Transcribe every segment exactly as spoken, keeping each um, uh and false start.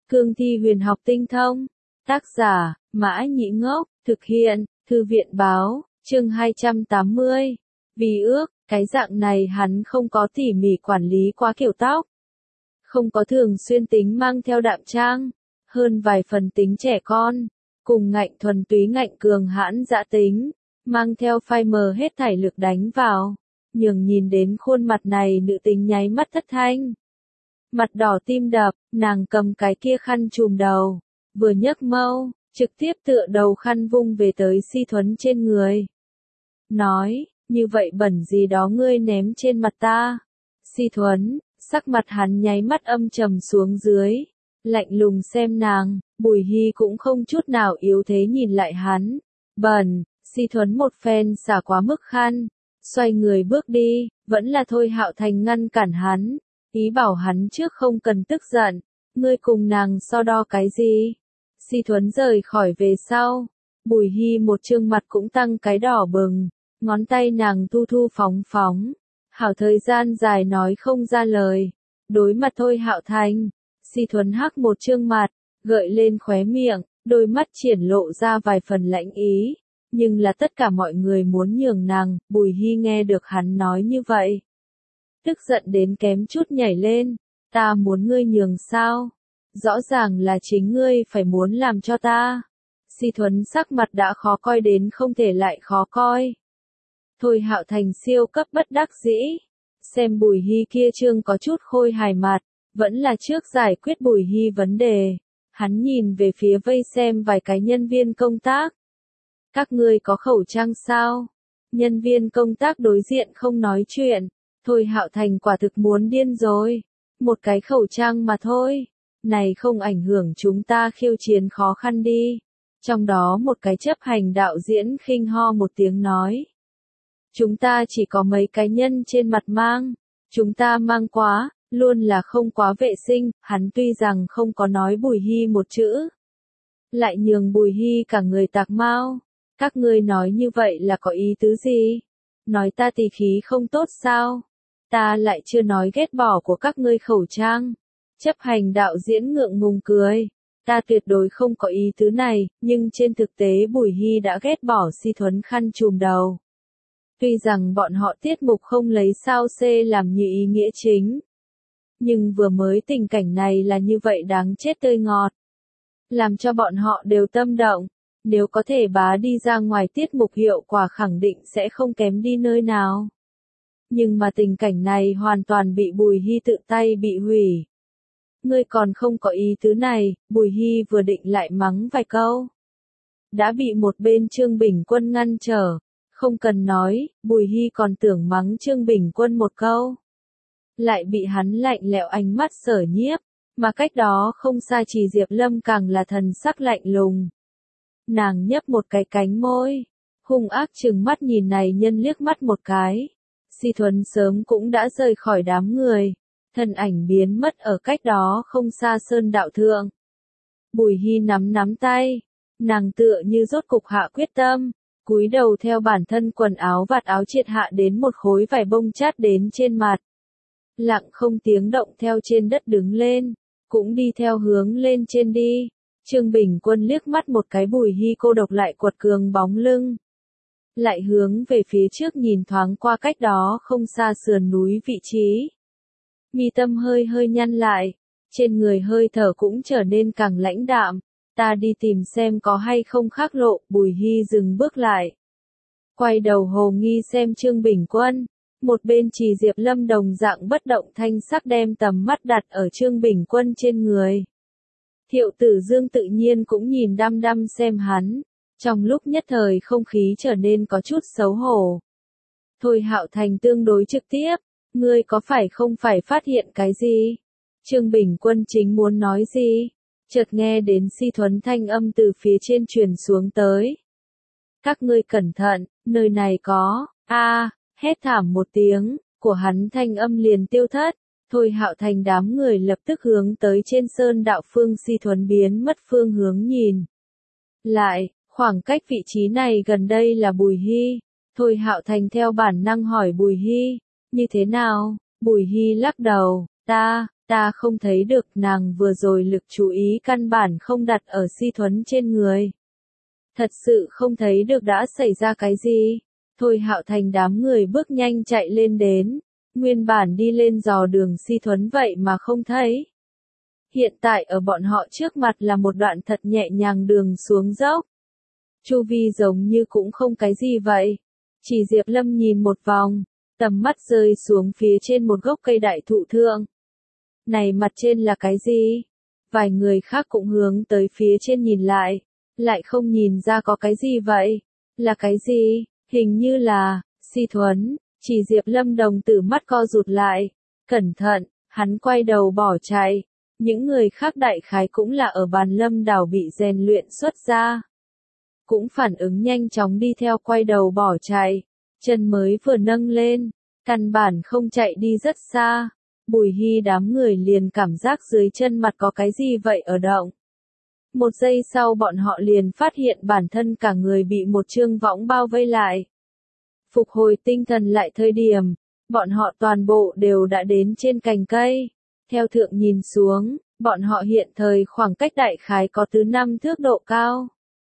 Cương thi huyền học tinh thông. Tác giả, Mã Nhĩ Ngốc, thực hiện, Thư viện báo, chương hai trăm tám mươi. Vì ước, cái dạng này hắn không có tỉ mỉ quản lý quá kiểu tóc. Không có thường xuyên tính mang theo đạm trang, hơn vài phần tính trẻ con, cùng ngạnh thuần túy ngạnh cường hãn dã tính, mang theo phai mờ hết thảy lực đánh vào, nhường nhìn đến khuôn mặt này nữ tính nháy mắt thất thanh. Mặt đỏ tim đập, nàng cầm cái kia khăn trùm đầu, vừa nhấc mâu, trực tiếp tựa đầu khăn vung về tới Si Thuấn trên người. Nói, như vậy bẩn gì đó ngươi ném trên mặt ta. Si Thuấn, sắc mặt hắn nháy mắt âm trầm xuống dưới, lạnh lùng xem nàng, Bùi Hi cũng không chút nào yếu thế nhìn lại hắn. Bẩn, Si Thuấn một phen xả quá mức khăn, xoay người bước đi, vẫn là Thôi Hạo Thành ngăn cản hắn, ý bảo hắn trước không cần tức giận, ngươi cùng nàng so đo cái gì. Si Thuấn rời khỏi về sau, Bùi Hi một trương mặt cũng tăng cái đỏ bừng, ngón tay nàng thu thu phóng phóng, hảo thời gian dài nói không ra lời. Đối mặt Thôi Hạo Thành, Si Thuấn hắc một trương mặt, gợi lên khóe miệng, đôi mắt triển lộ ra vài phần lãnh ý, nhưng là tất cả mọi người muốn nhường nàng. Bùi Hi nghe được hắn nói như vậy, tức giận đến kém chút nhảy lên, ta muốn ngươi nhường sao? Rõ ràng là chính ngươi phải muốn làm cho ta. Si Thuấn sắc mặt đã khó coi đến không thể lại khó coi. Thôi Hạo Thành siêu cấp bất đắc dĩ, xem Bùi Hi kia trương có chút khôi hài mặt, vẫn là trước giải quyết Bùi Hi vấn đề. Hắn nhìn về phía vây xem vài cái nhân viên công tác. Các ngươi có khẩu trang sao? Nhân viên công tác đối diện không nói chuyện. Thôi Hạo Thành quả thực muốn điên rồi. Một cái khẩu trang mà thôi. Này không ảnh hưởng chúng ta khiêu chiến khó khăn đi. Trong đó một cái chấp hành đạo diễn khinh ho một tiếng nói. Chúng ta chỉ có mấy cái nhân trên mặt mang. Chúng ta mang quá, luôn là không quá vệ sinh. Hắn tuy rằng không có nói Bùi Hi một chữ, lại nhường Bùi Hi cả người tạc mau. Các ngươi nói như vậy là có ý tứ gì? Nói ta tỳ khí không tốt sao? Ta lại chưa nói ghét bỏ của các ngươi khẩu trang. Chấp hành đạo diễn ngượng ngùng cười. Ta tuyệt đối không có ý tứ này, nhưng trên thực tế Bùi Hi đã ghét bỏ Si Thuấn khăn trùm đầu. Tuy rằng bọn họ tiết mục không lấy sao C làm như ý nghĩa chính, nhưng vừa mới tình cảnh này là như vậy đáng chết tươi ngọt, làm cho bọn họ đều tâm động. Nếu có thể bá đi ra ngoài tiết mục hiệu quả khẳng định sẽ không kém đi nơi nào. Nhưng mà tình cảnh này hoàn toàn bị Bùi Hi tự tay bị hủy. Ngươi còn không có ý tứ này, Bùi Hi vừa định lại mắng vài câu, đã bị một bên Trương Bình Quân ngăn trở. Không cần nói, Bùi Hi còn tưởng mắng Trương Bình Quân một câu, lại bị hắn lạnh lẽo ánh mắt sở nhiếp, mà cách đó không xa Trì Diệp Lâm càng là thần sắc lạnh lùng. Nàng nhấp một cái cánh môi, hung ác trừng mắt nhìn này nhân liếc mắt một cái. Si Thuấn sớm cũng đã rời khỏi đám người, thân ảnh biến mất ở cách đó không xa sơn đạo thượng. Bùi Hi nắm nắm tay, nàng tựa như rốt cục hạ quyết tâm, cúi đầu theo bản thân quần áo vạt áo triệt hạ đến một khối vải bông chát đến trên mặt. Lặng không tiếng động theo trên đất đứng lên, cũng đi theo hướng lên trên đi. Trương Bình Quân liếc mắt một cái Bùi Hi cô độc lại quật cường bóng lưng, lại hướng về phía trước nhìn thoáng qua cách đó không xa sườn núi vị trí. Mi tâm hơi hơi nhăn lại, trên người hơi thở cũng trở nên càng lãnh đạm. Ta đi tìm xem có hay không khác lộ. Bùi Hi dừng bước lại, quay đầu hồ nghi xem Trương Bình Quân. Một bên Trì Diệp Lâm đồng dạng bất động thanh sắc đem tầm mắt đặt ở Trương Bình Quân trên người. Thiệu Tử Dương tự nhiên cũng nhìn đăm đăm xem hắn, trong lúc nhất thời không khí trở nên có chút xấu hổ. Thôi Hạo Thành tương đối trực tiếp, ngươi có phải không phải phát hiện cái gì? Trương Bình Quân chính muốn nói gì, chợt nghe đến Si Thuấn thanh âm từ phía trên truyền xuống tới. Các ngươi cẩn thận, nơi này có, a, hét thảm một tiếng, của hắn thanh âm liền tiêu thất. Thôi Hạo Thành đám người lập tức hướng tới trên sơn đạo phương Si Thuấn biến mất phương hướng nhìn lại, khoảng cách vị trí này gần đây là Bùi Hi. Thôi Hạo Thành theo bản năng hỏi Bùi Hi, như thế nào? Bùi Hi lắc đầu, ta, Ta không thấy được, nàng vừa rồi lực chú ý căn bản không đặt ở Si Thuấn trên người. Thật sự không thấy được đã xảy ra cái gì. Thôi Hạo Thành đám người bước nhanh chạy lên đến. Nguyên bản đi lên dò đường Si Thuấn vậy mà không thấy. Hiện tại ở bọn họ trước mặt là một đoạn thật nhẹ nhàng đường xuống dốc. Chu vi giống như cũng không cái gì vậy. Chỉ Diệp Lâm nhìn một vòng, tầm mắt rơi xuống phía trên một gốc cây đại thụ thượng. Này mặt trên là cái gì? Vài người khác cũng hướng tới phía trên nhìn lại, lại không nhìn ra có cái gì vậy? Là cái gì? Hình như là, Si Thuấn, chỉ Diệp Lâm đồng tử mắt co rụt lại. Cẩn thận, hắn quay đầu bỏ chạy. Những người khác đại khái cũng là ở bàn lâm đảo bị rèn luyện xuất ra. Cũng phản ứng nhanh chóng đi theo quay đầu bỏ chạy. Chân mới vừa nâng lên, căn bản không chạy đi rất xa. Bùi Hy đám người liền cảm giác dưới chân mặt có cái gì vậy ở động. Một giây sau bọn họ liền phát hiện bản thân cả người bị một chương võng bao vây lại. Phục hồi tinh thần lại thời điểm, bọn họ toàn bộ đều đã đến trên cành cây. Theo thượng nhìn xuống, bọn họ hiện thời khoảng cách đại khái có từ năm thước độ cao.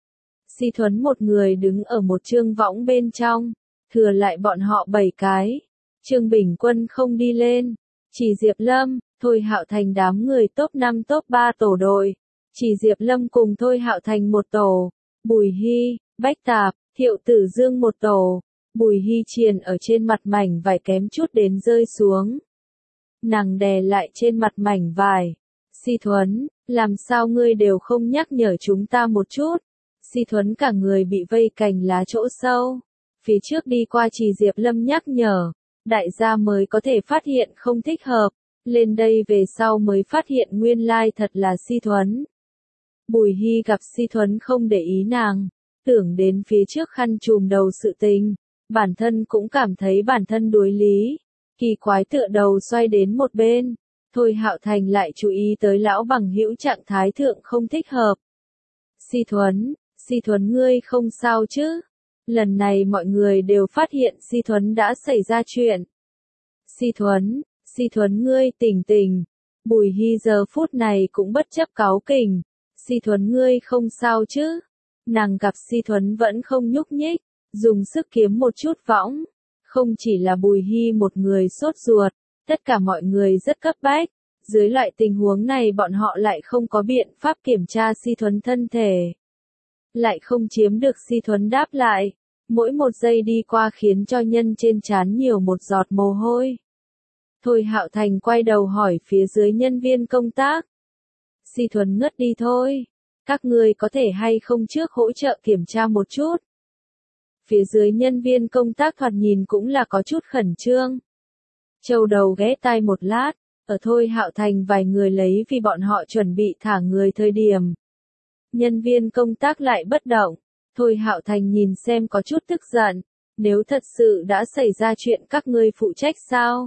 Si Thuấn một người đứng ở một chương võng bên trong, thừa lại bọn họ bảy cái. Trương Bình Quân không đi lên, chỉ Diệp Lâm, Thôi Hạo Thành đám người top năm top ba tổ đội. Chỉ Diệp Lâm cùng Thôi Hạo Thành một tổ, Bùi Hy, Bách Tạp, Thiệu Tử Dương một tổ. Bùi Hy triền ở trên mặt mảnh vải kém chút đến rơi xuống. Nàng đè lại trên mặt mảnh vải. Si Thuấn, làm sao ngươi đều không nhắc nhở chúng ta một chút? Si Thuấn cả người bị vây cành lá chỗ sâu. Phía trước đi qua chỉ Diệp Lâm nhắc nhở. Đại gia mới có thể phát hiện không thích hợp. Lên đây về sau mới phát hiện nguyên lai thật là Si Thuấn. Bùi Hy gặp Si Thuấn không để ý nàng. Tưởng đến phía trước khăn trùm đầu sự tình. Bản thân cũng cảm thấy bản thân đối lý. Kỳ quái tựa đầu xoay đến một bên. Thôi Hạo Thành lại chú ý tới lão bằng hữu trạng thái thượng không thích hợp. Si Thuấn, Si Thuấn ngươi không sao chứ? Lần này mọi người đều phát hiện Si Thuấn đã xảy ra chuyện. Si Thuấn, Si Thuấn ngươi tỉnh tỉnh. Bùi Hy giờ phút này cũng bất chấp cáu kỉnh. Si Thuấn ngươi không sao chứ? Nàng gặp Si Thuấn vẫn không nhúc nhích, dùng sức kiếm một chút võng. Không chỉ là Bùi Hy một người sốt ruột, tất cả mọi người rất cấp bách. Dưới loại tình huống này bọn họ lại không có biện pháp kiểm tra Si Thuấn thân thể. Lại không chiếm được Si Thuấn đáp lại. Mỗi một giây đi qua khiến cho nhân trên trán nhiều một giọt mồ hôi. Thôi Hạo Thành quay đầu hỏi phía dưới nhân viên công tác. Si Thuấn ngất đi thôi. Các người có thể hay không trước hỗ trợ kiểm tra một chút. Phía dưới nhân viên công tác thoạt nhìn cũng là có chút khẩn trương. Châu đầu ghé tai một lát, ở Thôi Hạo Thành vài người lấy vì bọn họ chuẩn bị thả người thời điểm. Nhân viên công tác lại bất động. Thôi Hạo Thành nhìn xem có chút tức giận. Nếu thật sự đã xảy ra chuyện các ngươi phụ trách sao?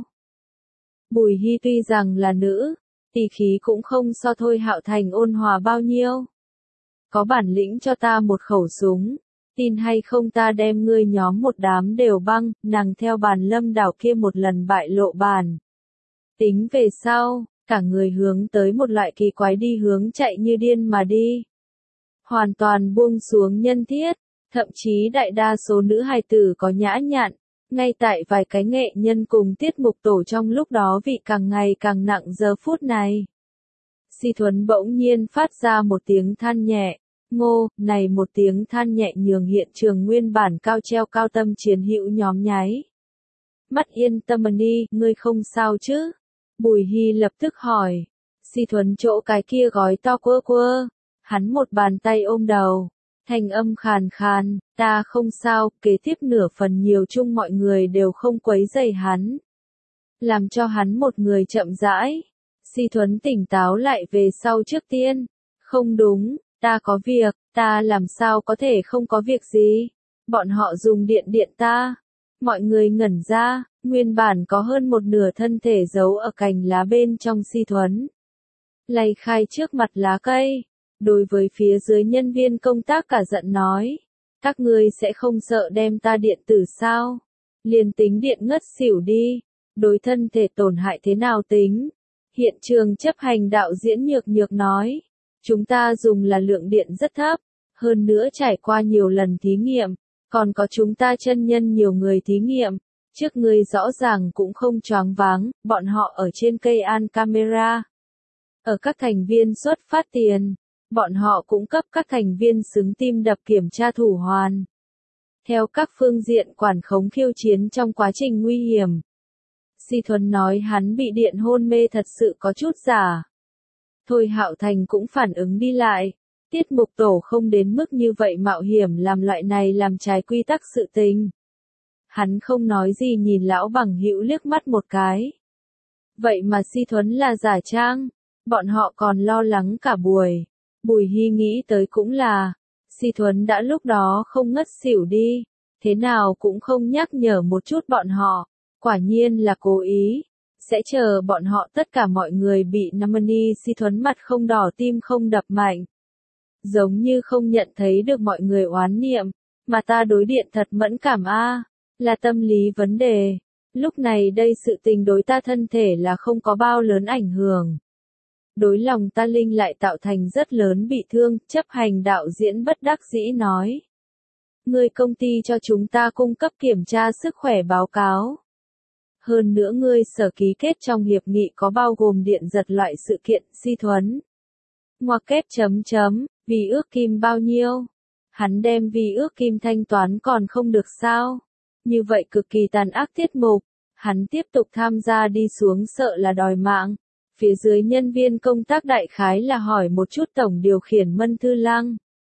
Bùi Hy tuy rằng là nữ, tỷ khí cũng không so Thôi Hạo Thành ôn hòa bao nhiêu. Có bản lĩnh cho ta một khẩu súng. Tin hay không ta đem ngươi nhóm một đám đều băng, nàng theo bàn lâm đảo kia một lần bại lộ bàn. Tính về sau, cả người hướng tới một loại kỳ quái đi hướng chạy như điên mà đi. Hoàn toàn buông xuống nhân thiết, thậm chí đại đa số nữ hài tử có nhã nhặn, ngay tại vài cái nghệ nhân cùng tiết mục tổ trong lúc đó vị càng ngày càng nặng giờ phút này. Si Thuấn bỗng nhiên phát ra một tiếng than nhẹ. Ngô, này một tiếng than nhẹ nhường hiện trường nguyên bản cao treo cao tâm chiến hữu nhóm nháy. Mắt yên tâm đi, ngươi không sao chứ? Bùi Hy lập tức hỏi. Si Thuấn chỗ cái kia gói to quơ quơ. Hắn một bàn tay ôm đầu. Thanh âm khàn khàn, ta không sao, kế tiếp nửa phần nhiều chung mọi người đều không quấy rầy hắn. Làm cho hắn một người chậm rãi. Si Thuấn tỉnh táo lại về sau trước tiên. Không đúng. Ta có việc, ta làm sao có thể không có việc gì? Bọn họ dùng điện điện ta. Mọi người ngẩn ra, nguyên bản có hơn một nửa thân thể giấu ở cành lá bên trong Si Thuấn. Lay khai trước mặt lá cây. Đối với phía dưới nhân viên công tác cả giận nói. Các ngươi sẽ không sợ đem ta điện tử sao? Liền tính điện ngất xỉu đi. Đối thân thể tổn hại thế nào tính? Hiện trường chấp hành đạo diễn Nhược Nhược nói, chúng ta dùng là lượng điện rất thấp, hơn nữa trải qua nhiều lần thí nghiệm, còn có chúng ta chân nhân nhiều người thí nghiệm, trước ngươi rõ ràng cũng không choáng váng, bọn họ ở trên cây an camera. Ở các thành viên xuất phát tiền, bọn họ cũng cấp các thành viên xứng tim đập kiểm tra thủ hoàn. Theo các phương diện quản khống khiêu chiến trong quá trình nguy hiểm. Si Thuấn nói hắn bị điện hôn mê thật sự có chút giả. Thôi Hạo Thành cũng phản ứng đi lại. Tiết mục tổ không đến mức như vậy mạo hiểm làm loại này làm trái quy tắc sự tình. Hắn không nói gì nhìn lão bằng hữu liếc mắt một cái. Vậy mà Si Thuấn là giả trang. Bọn họ còn lo lắng cả buổi. Bùi Hy nghĩ tới cũng là. Si Thuấn đã lúc đó không ngất xỉu đi. Thế nào cũng không nhắc nhở một chút bọn họ. Quả nhiên là cố ý. Sẽ chờ bọn họ tất cả mọi người bị Namani. Si Thuấn mặt không đỏ tim không đập mạnh. Giống như không nhận thấy được mọi người oán niệm. Mà ta đối điện thật mẫn cảm a, là tâm lý vấn đề. Lúc này đây sự tình đối ta thân thể là không có bao lớn ảnh hưởng. Đối lòng ta linh lại tạo thành rất lớn bị thương, chấp hành đạo diễn bất đắc dĩ nói. Ngươi công ty cho chúng ta cung cấp kiểm tra sức khỏe báo cáo. Hơn nữa ngươi sở ký kết trong hiệp nghị có bao gồm điện giật loại sự kiện. Si Thuấn. Ngoặc kép chấm chấm, vì ước kim bao nhiêu? Hắn đem vì ước kim thanh toán còn không được sao? Như vậy cực kỳ tàn ác tiết mục. Hắn tiếp tục tham gia đi xuống sợ là đòi mạng. Phía dưới nhân viên công tác đại khái là hỏi một chút tổng điều khiển Mân Thư Lăng.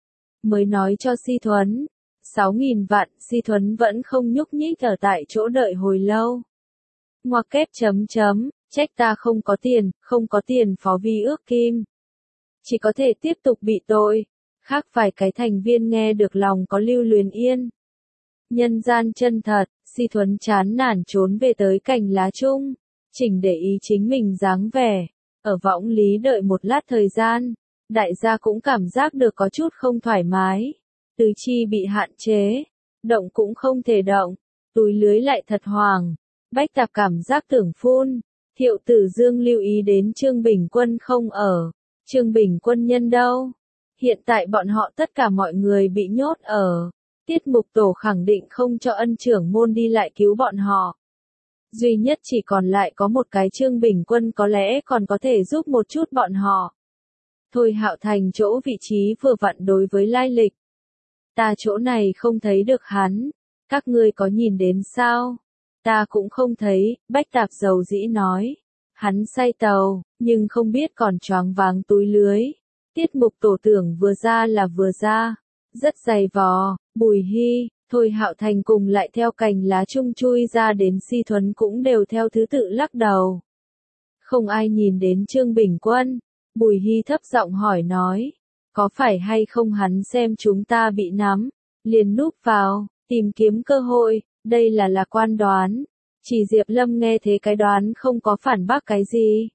Mới nói cho Si Thuấn. sáu nghìn vạn, Si Thuấn vẫn không nhúc nhích ở tại chỗ đợi hồi lâu. Ngoặc kép chấm chấm, trách ta không có tiền, không có tiền phó vi ước kim. Chỉ có thể tiếp tục bị tội. Khác vài cái thành viên nghe được lòng có lưu luyến yên. Nhân gian chân thật, Si Thuấn chán nản trốn về tới cành lá chung. Chỉnh để ý chính mình dáng vẻ. Ở võng lý đợi một lát thời gian. Đại gia cũng cảm giác được có chút không thoải mái. Tứ chi bị hạn chế. Động cũng không thể động. Túi lưới lại thật hoàng. Bách Tạp cảm giác tưởng phun. Thiệu Tử Dương lưu ý đến Trương Bình Quân không ở. Trương Bình Quân nhân đâu? Hiện tại bọn họ tất cả mọi người bị nhốt ở. Tiết mục tổ khẳng định không cho ân trưởng môn đi lại cứu bọn họ. Duy nhất chỉ còn lại có một cái Trương Bình Quân có lẽ còn có thể giúp một chút bọn họ. Thôi Hạo Thành chỗ vị trí vừa vặn đối với lai lịch. Ta chỗ này không thấy được hắn. Các ngươi có nhìn đến sao? Ta cũng không thấy, Bách Tạp dầu dĩ nói. Hắn say tàu, nhưng không biết còn choáng váng túi lưới. Tiết mục tổ tưởng vừa ra là vừa ra. Rất dày vò, Bùi Hy, Thôi Hạo Thành cùng lại theo cành lá chung chui ra đến Si Thuấn cũng đều theo thứ tự lắc đầu. Không ai nhìn đến Trương Bình Quân. Bùi Hy thấp giọng hỏi nói. Có phải hay không hắn xem chúng ta bị nắm, liền núp vào, tìm kiếm cơ hội, đây là lạc quan đoán. Chỉ Diệp Lâm nghe thế cái đoán không có phản bác cái gì.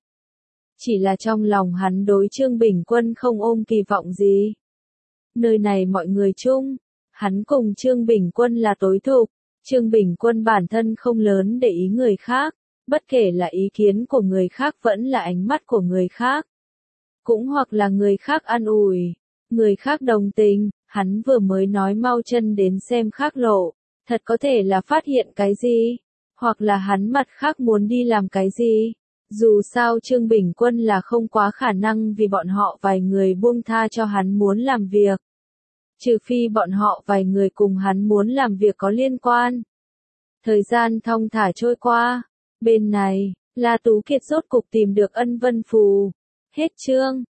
Chỉ là trong lòng hắn đối Trương Bình Quân không ôm kỳ vọng gì. Nơi này mọi người chung, hắn cùng Trương Bình Quân là tối thục. Trương Bình Quân bản thân không lớn để ý người khác, bất kể là ý kiến của người khác vẫn là ánh mắt của người khác. Cũng hoặc là người khác an ủi, người khác đồng tình, hắn vừa mới nói mau chân đến xem khác lộ, thật có thể là phát hiện cái gì, hoặc là hắn mặt khác muốn đi làm cái gì. Dù sao Trương Bình Quân là không quá khả năng vì bọn họ vài người buông tha cho hắn muốn làm việc. Trừ phi bọn họ vài người cùng hắn muốn làm việc có liên quan. Thời gian thong thả trôi qua. Bên này, La Tú Kiệt rốt cục tìm được Ân Vân Phù. Hết chương.